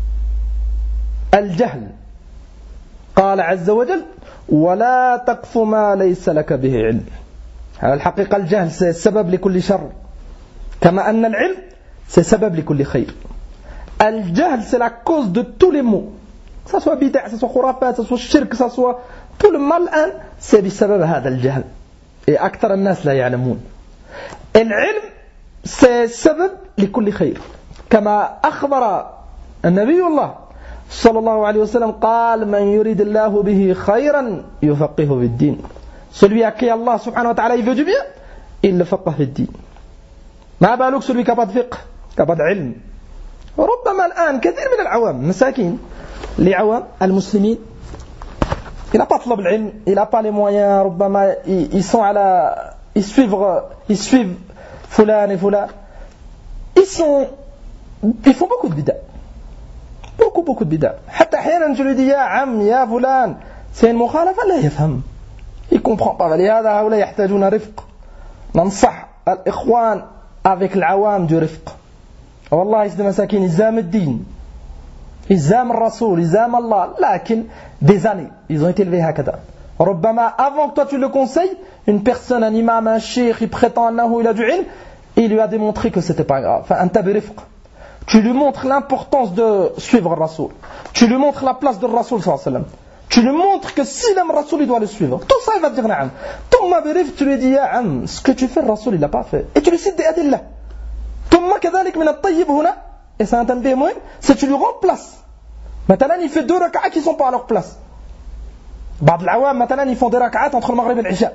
الجهل. قال عز وجل ولا تقف ما ليس لك به علم. على الحقيقة الجهل c'est سبب لكل شر كما أن العلم c'est سبب لكل خير. الجهل c'est la cause de tous les maux, que ça soit bid'a, que ça soit khurafat, que ça soit shirk, que ça soit tout le mal, c'est بسبب هذا الجهل. Et أكثر الناس لا يعلمون. العلم c'est سبب لكل خير كما أخبر النبي الله صلى الله عليه وسلم قال من يريد الله به خيرا يفقهه في الدين. Celui à qui Allah subhanahu wa ta'ala il veut du bien, il le faqah في الدين. ما بالك celui qui n'a pas de fiqh, qui n'a pas d'ilm. ربما الآن كثير من العوام مساكين les عوام المسلمين il n'a pas طلب العلم, il n'a pas les moyens, ربما ils sont à la ils suivent ils suivent fulan et fulan, ils sont ils font beaucoup de bid'a, beaucoup beaucoup de bid'a. حتى أحيانا je lui dis يا عم يا فلان c'est une مخالفة لا يفهم, il comprend pas. لهذا هؤلاء يحتاجون رفق. ننصح الإخوان avec العوام du رفق. والله c'est des مساكين ils aiment le din, ils aiment le Rasoul, ils aiment Allah, لكن des années ils ont été élevés هكذا. ربما avant que toi tu le conseilles, une personne, un imam, un cheikh, il prétend أنه il a du ilm, il lui a démontré que c'était pas grave. Enfin, أنت برفق. Tu lui montres l'importance de suivre le Rasoul. Tu lui montres la place de Rasoul sallallahu alayhi wa sallam. Tu lui montres que s'il aime Rasoul, il doit le suivre. Tout ça, il va te dire na'am. Thumma birif, tu lui dis ya am, ce que tu fais, Rasoul, il l'a pas fait. Et tu lui cites des adillah. Thumma kadhalik min at-tayyib huna, et c'est un tanbih muhim, c'est tu lui remplaces. Maintenant, il fait deux rak'ats qui sont pas à leur place. بعض العوام مثلا ils font des rak'ats entre le maghrib et l'isha.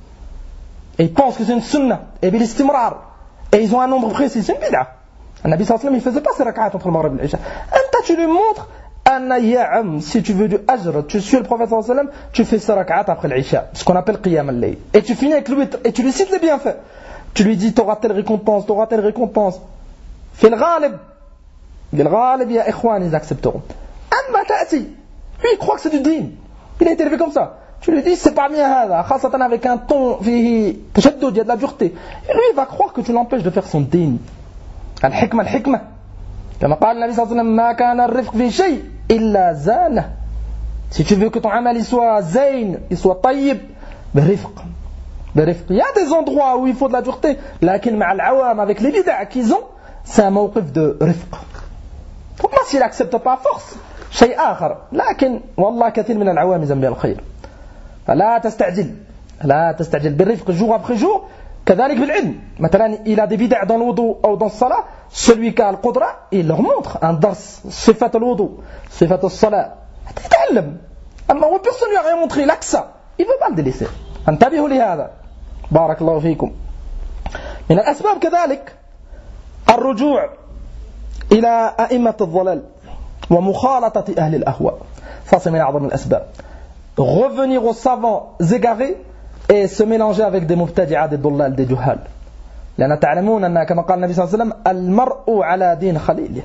Et ils pensent que c'est une sunnah. Et bil istimrar. Et ils ont un nombre précis, c'est une bid'a. Le Nabi sallallahu alayhi wa sallam, il faisait pas ces rak'ats entre le maghrib et l'isha. Anta, tu lui montres, anna ya'am, si tu veux du ajr, tu suis le prophète sallallahu alayhi wa sallam, tu fais ces rak'ats après l'isha, ce qu'on appelle qiyam al-layl. Et tu finis avec le witr, et tu lui cites les bienfaits. Tu lui dis, t'auras telle récompense, t'auras telle récompense. Fais le ghalib. Le ghalib, ya ikhwan, ils accepteront. Amma ta'ati. Lui, il croit que c'est du din. Il a été élevé comme ça. Tu lui dis, c'est pas bien hada, khasatan avec un ton, fihi, tashaddud, il y a de la dureté. Et lui, il va croire que tu l'empêches de faire son din. Al-hikmah, al-hikmah. كما قال النبي صلى الله عليه وسلم ما كان الرفق في شيء إلا زانه. Si tu veux que ton amal il soit zayn, il soit tayyib, برفق. برفق. Il y a des endroits où il faut de la dureté, لكن مع العوام avec les bid'a qu'ils ont, c'est un mawqif de rifq. Pourquoi s'il n'accepte pas force شيء آخر, لكن والله كثير من العوام يزن بالخير. فلا تستعجل, لا تستعجل بالرفق jour après jour. كذلك بالعلم, مثلا il a des bid'a dans le wudu ou dans le salat, celui qui a le qudra, il leur montre un dars, صفة الوضوء, صفة الصلاة. يتعلم. أما هو personne lui a rien montré, il a que ça, il veut pas le délaisser. انتبهوا لهذا. بارك الله فيكم. من الأسباب كذلك الرجوع إلى أئمة الضلال ومخالطة أهل الأهواء. Ça c'est من أعظم الأسباب. Revenir aux savants égarés et se mélanger avec des mubtadi'a, des dullal, des juhal. لأن تعلمون أن كما قال النبي صلى الله عليه وسلم المرء على دين خليله.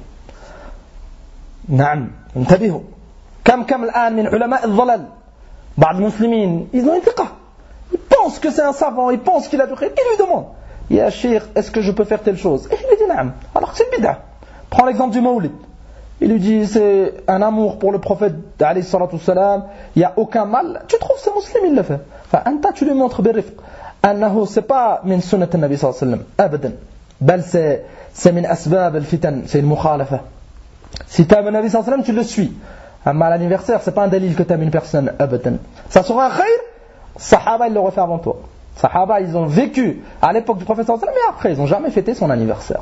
نعم انتبهوا. كم كم الآن من علماء الضلال بعض المسلمين ils ont une fiqh, ils pensent que c'est un savant, ils pensent qu'il a du khayr, ils lui demandent يا شيخ est-ce que je peux faire telle chose, et il lui dit نعم, alors que c'est une bid'a. Prends l'exemple du Mawlid, il lui dit c'est un amour pour le prophète alayhi salatu wassalam, il n'y a aucun mal, tu trouves ce musulman il le fait, enfin anta tu lui montres بالرفق أنه c'est pas من سنة النبي صلى الله عليه وسلم أبدا, بل c'est c'est من أسباب الفتن, c'est une مخالفة. Si tu aimes le Nabi sallallahu alayhi wa sallam, tu le suis. À l'anniversaire, c'est pas un délit que tu aimes une personne. Abadan. Ça sera un khayr. Sahaba, ils l'auraient fait avant toi. Sahaba, ils ont vécu à l'époque du prophète sallallahu alayhi wa sallam, mais après, ils n'ont jamais fêté son anniversaire.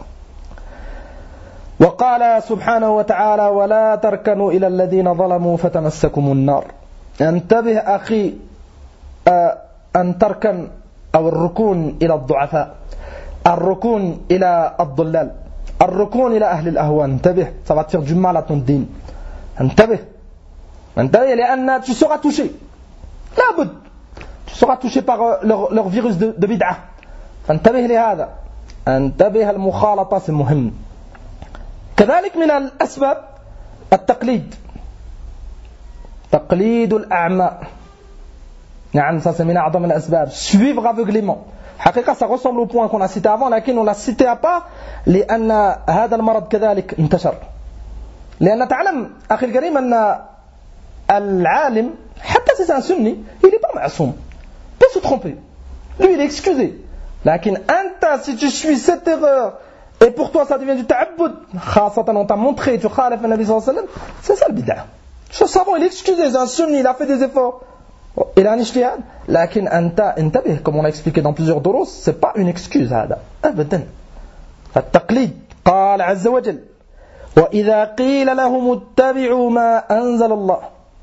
وقال سبحانه وتعالى ولا تركنوا إلى الذين ظلموا فتمسكم النار. انتبه أخي أن تركن أو الركون إلى الضعفاء, الركون إلى الضلال, الركون إلى أهل الأهواء. انتبه, ça va te faire du mal à ton din. انتبه انتبه لأن tu seras touché, لا بد, tu seras touché par leur, leur virus de, de bid'ah. فانتبه لهذا, انتبه المخالطة c'est مهم. كذلك من الأسباب التقليد, تقليد الأعمى. نعم, ça c'est من أعظم الأسباب. Suivre aveuglément. حقيقة ça ressemble au point qu'on a cité avant, لكن on l'a cité à part لأن هذا المرض كذلك انتشر. لأن تعلم أخي الكريم أن العالم حتى si c'est un sunni, il n'est pas معصوم, il peut se tromper, lui il est excusé. لكن أنت si tu suis cette erreur et pour toi ça devient du ta'abbud, خاصة on t'a montré tu khalif le Nabi sallallahu alayhi wa sallam, c'est ça le bid'a. Ce savant il est excusé, c'est un sunni, il a fait des efforts, il a un ijtihad. لكن أنت انتبه, comme on l'a expliqué dans plusieurs duros, c'est pas une excuse هذا أبدا. التقليد قال عز وجل وإذا قيل لهم اتبعوا ما أنزل الله.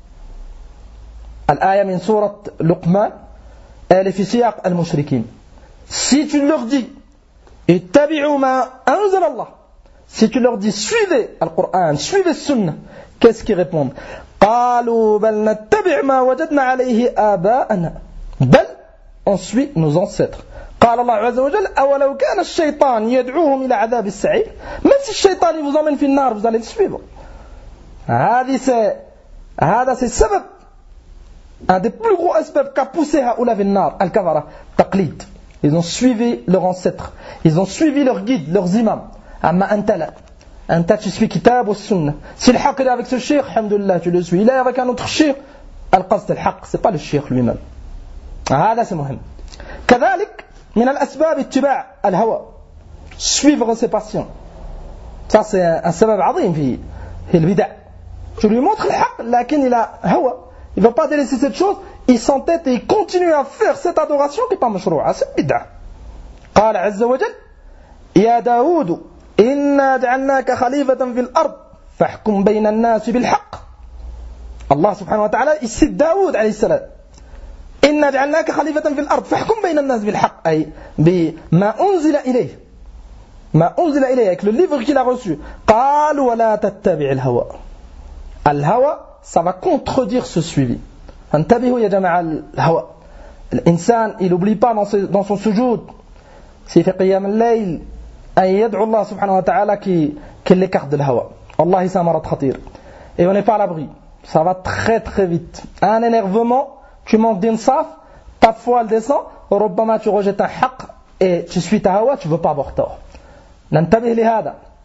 الآية من سورة لقمان, elle est في سياق المشركين. Si tu leur dis اتبعوا ما أنزل الله, si tu leur dis suivez le Coran, suivez le Sunna, qu'est-ce qu'ils répondent? قالوا بل نتبع ما وجدنا عليه آباءنا, بل on suit nos ancêtres. قال الله عز وجل أولو كان الشيطان يدعوهم إلى عذاب السعير, même si le shaitan vous emmène في النار vous allez le suivre. هذه c'est هذا c'est سبب, un des plus gros asbab qu'a poussé هؤلاء في النار, الكفرة, تقليد. Ils ont suivi leurs ancêtres, ils ont suivi leurs guides, leurs imams. أما أنت لا, أنت tu suis كتاب والسنة. Si le haq est avec ce cheikh, alhamdulillah tu le suis. Il est avec un autre cheikh, القصد الحق, c'est pas le cheikh lui-même. هذا c'est مهم. كذلك من الأسباب اتباع الهوى, suivre ses passions. Ça c'est un سبب عظيم في في البدع. Tu lui montres le haq, لكن il a هوى, il ne va pas délaisser cette chose, il s'entête et il continue à faire cette adoration qui n'est pas مشروعة, c'est بدعة. قال عز وجل يا داود إنا جعلناك خليفة في الأرض فاحكم بين الناس بالحق. الله سبحانه وتعالى يسد داود عليه السلام, إنا جعلناك خليفة في الأرض فاحكم بين الناس بالحق, أي بما أنزل إليه, ما أنزل إليه, avec le livre qu'il a reçu. قال ولا تتبع الهوى, الهوى ça va contredire ce suivi. انتبهوا يا جماعة, الهوى, الإنسان il n'oublie pas dans, ses, dans son sujoud, s'il fait qiyam al-layl, أن يدعو الله سبحانه وتعالى qui, qui l'écarte de الهوى. والله c'est un marad khatir, et on n'est pas à l'abri, ça va très très vite. Un énervement, tu montes d'insaf, ta foi elle descend, ربما tu rejettes un haq et tu suis ta hawa, tu ne veux pas avoir tort. ننتبه لهذا.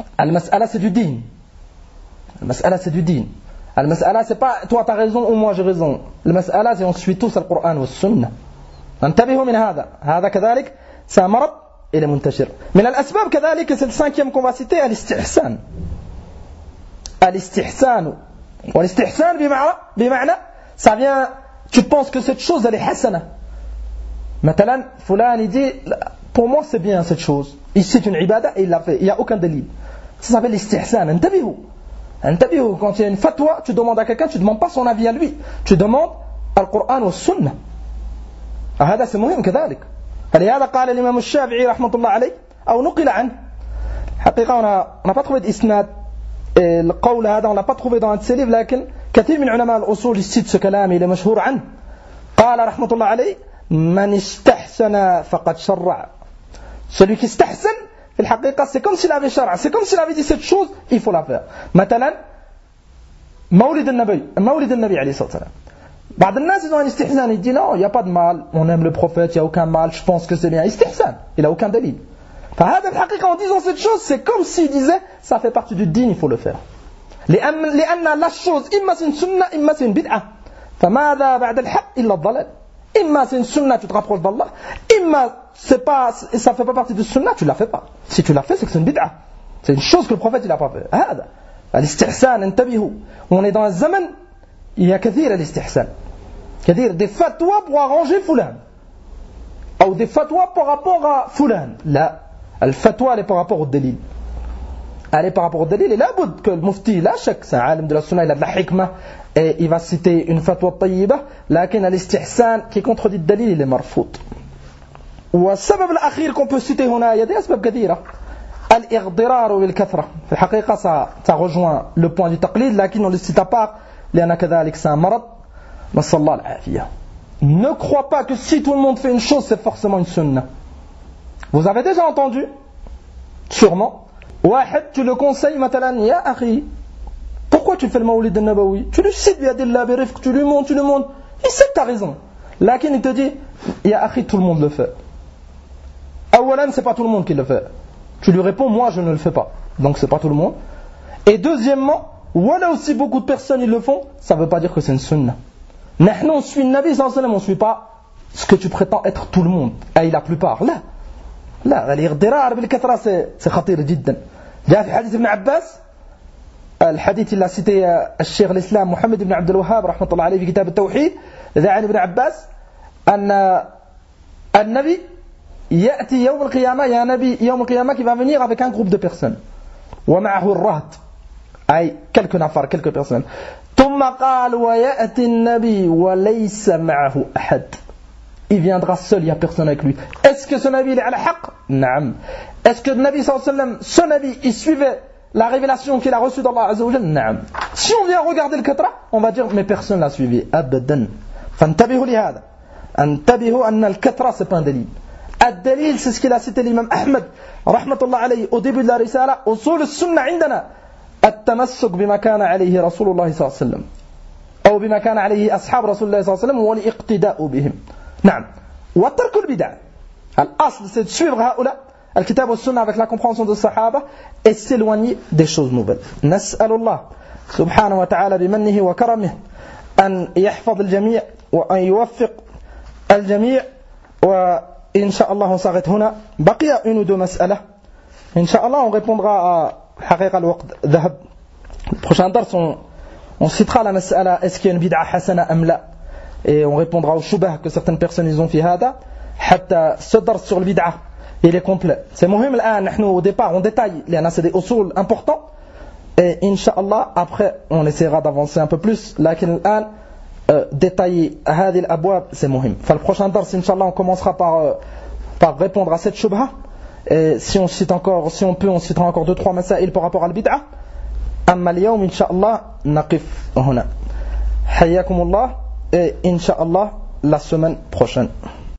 Al-mas'ala c'est du din. Al-mas'ala c'est du din. Al-mas'ala c'est pas toi t'as raison ou moi j'ai raison. Al-mas'ala c'est on suit tous le Coran ou le Sunnah. انتبهوا من هذا. هذا كذلك c'est un مرض il est منتشر. من الأسباب كذلك c'est le cinquième qu'on va citer الاستحسان. الاستحسان. والاستحسان بمعنى بمعنى ça vient tu penses que cette chose elle est hasana. مثلا فلان il dit pour moi c'est bien cette chose. Ici c'est une ibada et il l'a fait. Il n'y a aucun délit. Ça s'appelle l'istihsan. انتبهوا. انتبهوا. Quand il y a une fatwa, tu demandes à quelqu'un, tu ne demandes pas son avis à lui. Tu demandes al Coran ou al Sunnah. هذا c'est مهم كذلك. فلهذا قال الإمام الشافعي رحمة الله عليه أو نقل عنه. حقيقة on n'a pas trouvé d'isnad. القول هذا on l'a pas trouvé dans un de ses livres لكن كثير من علماء الأصول يسيد ce كلام il est مشهور عنه. قال رحمة الله عليه من استحسن فقد شرع. Celui qui stahsan, في الحقيقة c'est comme s'il avait شرع, c'est comme s'il avait dit cette chose, il faut la faire. مثلا مولد النبي مولد النبي عليه الصلاة والسلام. بعض الناس ils ont un istihsan, ils disent non, il n'y a pas de mal, on aime le prophète, il n'y a aucun mal, je pense que c'est bien. Istihsan, il n'a aucun délit. فهذا الحقيقة en disant cette chose, c'est comme s'il disait ça fait partie du din, il faut le faire. لأن لأن la chose إما c'est une sunna, إما c'est une bid'ah. فماذا بعد الحق إلا الضلال. إما c'est une sunna, tu te rapproches d'Allah. إما c'est pas, ça fait pas partie du sunna, tu la fais pas. Si tu la fais, c'est que c'est une bid'ah. C'est une chose que le prophète il a pas fait. هذا الاستحسان انتبهوا. On est dans un zaman, il y a كثير الاستحسان. كثير des fatwas pour arranger fulan. Ou des fatwas par rapport à fulan. لا. الفتوى elle est par rapport au dalil. Elle est par rapport au dalil et là بد que le mufti لا شك c'est un عالم de la sunna, il a de la hikmah et il va citer une fatwa طيبة لكن الاستحسان qui contredit le dalil il est مرفوض. والسبب الأخير qu'on peut citer هنا il y a des أسباب كثيرة. الاغضرار بالكثرة في الحقيقة ça, ça rejoint le point du taqlid لكن on le cite à part لأن كذلك c'est un مرض نسأل الله العافية. Ne crois pas que si tout le monde fait une chose c'est forcément une sunna. Vous avez déjà entendu sûrement واحد tu le conseilles مثلا يا أخي pourquoi tu fais le Mawlid al-Nabawi, tu lui cites biadillah birifq, tu lui montres, tu lui montres, il sait que tu as raison. Lakin il te dit ya akhi tout le monde le fait. Awalan c'est pas tout le monde qui le fait. Tu lui réponds moi je ne le fais pas. Donc c'est pas tout le monde. Et deuxièmement, voilà aussi beaucoup de personnes ils le font, ça veut pas dire que c'est une sunna. Nahnu on suit le Nabi sallallahu alayhi wa sallam, on suit pas ce que tu prétends être tout le monde. Et la plupart. Là. لا الاغترار بالكثرة c'est خطير جدا. جاء في حديث ابن عباس الحديث اللي cité الشيخ الإسلام محمد بن عبد الوهاب رحمة الله عليه في كتاب التوحيد ذا عن ابن عباس أن النبي يأتي يوم القيامة يا نبي يوم القيامة qui va venir avec un groupe de personnes ومعه الرهط أي quelques نفر quelques personnes ثم قال ويأتي النبي وليس معه أحد. Il viendra seul, il n'y a personne avec lui. Est-ce que ce Nabi il est à la haqq? Naam. Est-ce que le Nabi sallallahu alayhi wa sallam, ce Nabi, il suivait la révélation qu'il a reçue d'Allah azza wa jalla? Naam. Si on vient regarder le katra, on va dire mais personne l'a suivi. Abadan. Fantabihu li hada. Antabihu anna al-katra c'est pas un dalil. Ad-dalil c'est ce qu'il a cité l'imam Ahmed rahmatullah alayhi au début de la risala. Usul as-sunnah عندنا التمسك بما كان عليه رسول الله صلى الله عليه وسلم أو بما كان عليه أصحاب رسول الله صلى الله عليه وسلم والاقتداء بهم. نعم. وترك البدع. الأصل c'est de suivre هؤلاء الكتاب والسنة avec la compréhension de Sahaba et s'éloigner des choses nouvelles. نسأل الله سبحانه وتعالى بمنه وكرمه أن يحفظ الجميع وأن يوفق الجميع. وإن شاء الله on s'arrête هنا. بقي une ou deux مسألة. إن شاء الله on répondra à حقيقة الوقت ذهب. Le prochain dars on, on citera la مسألة est-ce qu'il y a une bid'a hasana am la. Et on répondra au shubah que certaines personnes ils ont fait hada. حتى ce dars sur le bid'a il est complet. C'est مهم الآن نحن au départ on détaille لأن c'est des usul importants et Inch'Allah après on essaiera d'avancer un peu plus. لكن الآن euh, détailler هذه الأبواب c'est مهم. فالprochain prochain dars Inch'Allah on commencera par, euh, par répondre à cette shubha. Et si on cite encore, si on peut on citera encore deux trois masail par rapport à la bid'a. أما اليوم إن شاء الله نقف هنا. حياكم الله et Inch'Allah la semaine prochaine.